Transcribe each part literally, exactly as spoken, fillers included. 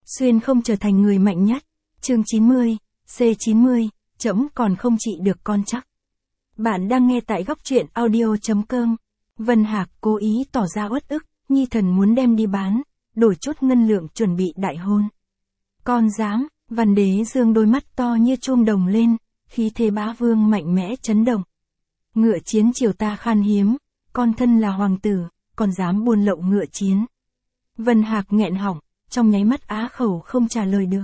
Xuyên không trở thành người mạnh nhất. Chương chín mươi, C chín mươi, trẫm còn không trị được con chắc. Bạn đang nghe tại góc truyện audio.com. Vân Hạc cố ý tỏ ra uất ức, nhi thần muốn đem đi bán, đổi chút ngân lượng chuẩn bị đại hôn. Con dám, Văn Đế dương đôi mắt to như chuông đồng lên, khí thế bá vương mạnh mẽ chấn động. Ngựa chiến triều ta khan hiếm, con thân là hoàng tử, còn dám buôn lậu ngựa chiến. Vân Hạc nghẹn họng, trong nháy mắt á khẩu không trả lời được.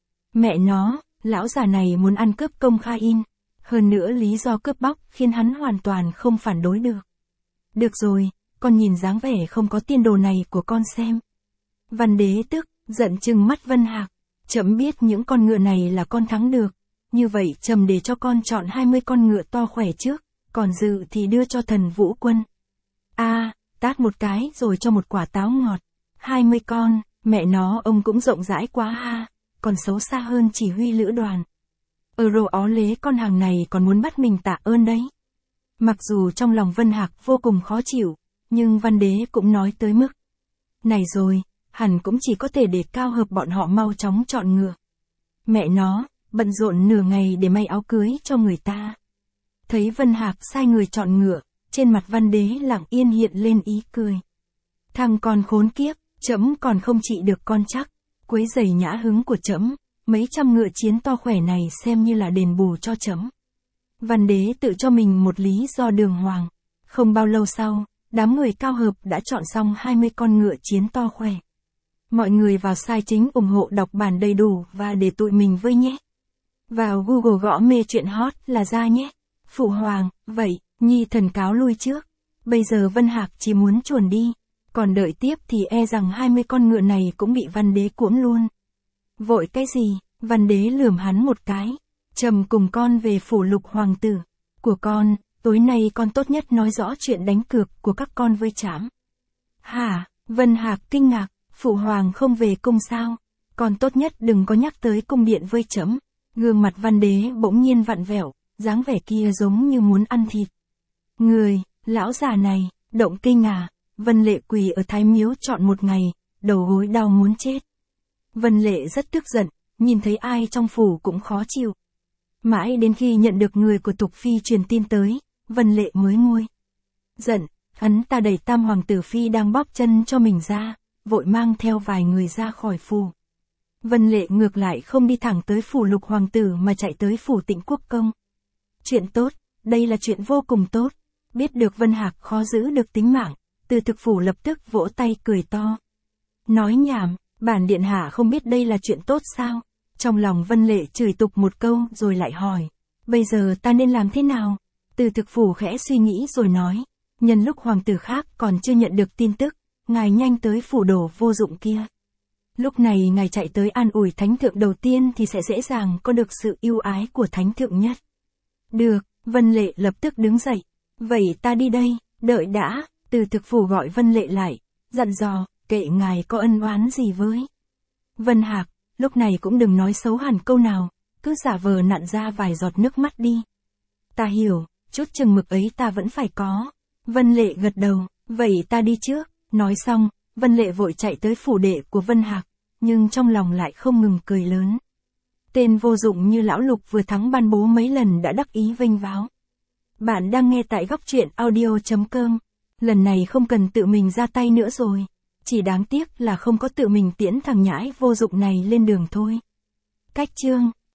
Mẹ nó, lão già này muốn ăn cướp công khai in, hơn nữa lý do cướp bóc khiến hắn hoàn toàn không phản đối được. Được rồi, con nhìn dáng vẻ không có tiên đồ này của con xem. Văn Đế tức, giận trừng mắt Vân Hạc, trẫm biết những con ngựa này là con thắng được, như vậy trẫm để cho con chọn hai mươi con ngựa to khỏe trước, còn dự thì đưa cho thần vũ quân. A, à, tát một cái rồi cho một quả táo ngọt. hai mươi con, mẹ nó ông cũng rộng rãi quá ha, còn xấu xa hơn chỉ huy lữ đoàn. Ở rồ ó lế con hàng này còn muốn bắt mình tạ ơn đấy. Mặc dù trong lòng Vân Hạc vô cùng khó chịu, nhưng Văn Đế cũng nói tới mức này rồi, hẳn cũng chỉ có thể để cao hợp bọn họ mau chóng chọn ngựa. Mẹ nó, bận rộn nửa ngày để may áo cưới cho người ta. Thấy Vân Hạc sai người chọn ngựa, trên mặt Văn Đế lặng yên hiện lên ý cười. Thằng con khốn kiếp, trẫm còn không trị được con chắc, quấy rầy nhã hứng của trẫm, mấy trăm ngựa chiến to khỏe này xem như là đền bù cho trẫm. Văn Đế tự cho mình một lý do đường hoàng. Không bao lâu sau, đám người cao hợp đã chọn xong hai mươi con ngựa chiến to khỏe. Mọi người vào site chính ủng hộ đọc bản đầy đủ và để tụi mình với nhé. Vào Google gõ mê chuyện hot là ra nhé. Phụ hoàng, vậy, nhi thần cáo lui trước. Bây giờ Vân Hạc chỉ muốn chuồn đi. Còn đợi tiếp thì e rằng hai mươi con ngựa này cũng bị Văn Đế cuỗm luôn. Vội cái gì, Văn Đế lườm hắn một cái. Trầm cùng con về phủ lục hoàng tử của con, tối nay con tốt nhất nói rõ chuyện đánh cược của các con với trẫm. Hả, Vân Hạc kinh ngạc, phụ hoàng không về cung sao? Con tốt nhất đừng có nhắc tới cung điện với trẫm. Gương mặt Văn Đế bỗng nhiên vặn vẹo, dáng vẻ kia giống như muốn ăn thịt. Người, lão già này, động kinh à? Vân Lệ quỳ ở Thái Miếu chọn một ngày, đầu gối đau muốn chết. Vân Lệ rất tức giận, nhìn thấy ai trong phủ cũng khó chịu. Mãi đến khi nhận được người của Tục Phi truyền tin tới, Vân Lệ mới nguôi giận, hắn ta đẩy Tam Hoàng tử Phi đang bóp chân cho mình ra, vội mang theo vài người ra khỏi phủ. Vân Lệ ngược lại không đi thẳng tới phủ lục hoàng tử mà chạy tới phủ Tịnh Quốc Công. Chuyện tốt, đây là chuyện vô cùng tốt. Biết được Vân Hạc khó giữ được tính mạng, Từ Thực Phủ lập tức vỗ tay cười to. Nói nhảm, bản điện hạ không biết đây là chuyện tốt sao? Trong lòng Vân Lệ chửi tục một câu rồi lại hỏi. Bây giờ ta nên làm thế nào? Từ Thực Phủ khẽ suy nghĩ rồi nói. Nhân lúc hoàng tử khác còn chưa nhận được tin tức, ngài nhanh tới phủ đồ vô dụng kia. Lúc này ngài chạy tới an ủi thánh thượng đầu tiên thì sẽ dễ dàng có được sự yêu ái của thánh thượng nhất. Được, Vân Lệ lập tức đứng dậy. Vậy ta đi đây, đợi đã. Từ Thực Phủ gọi Vân Lệ lại, dặn dò, kệ ngài có ân oán gì với Vân Hạc, lúc này cũng đừng nói xấu hẳn câu nào, cứ giả vờ nặn ra vài giọt nước mắt đi. Ta hiểu, chút chừng mực ấy ta vẫn phải có. Vân Lệ gật đầu, vậy ta đi trước. Nói xong, Vân Lệ vội chạy tới phủ đệ của Vân Hạc, nhưng trong lòng lại không ngừng cười lớn. Tên vô dụng như lão Lục vừa thắng ban bố mấy lần đã đắc ý vênh váo. Bạn đang nghe tại góc truyện audio.com. Lần này không cần tự mình ra tay nữa rồi. Chỉ đáng tiếc là không có tự mình tiễn thằng nhãi vô dụng này lên đường thôi. Cách chương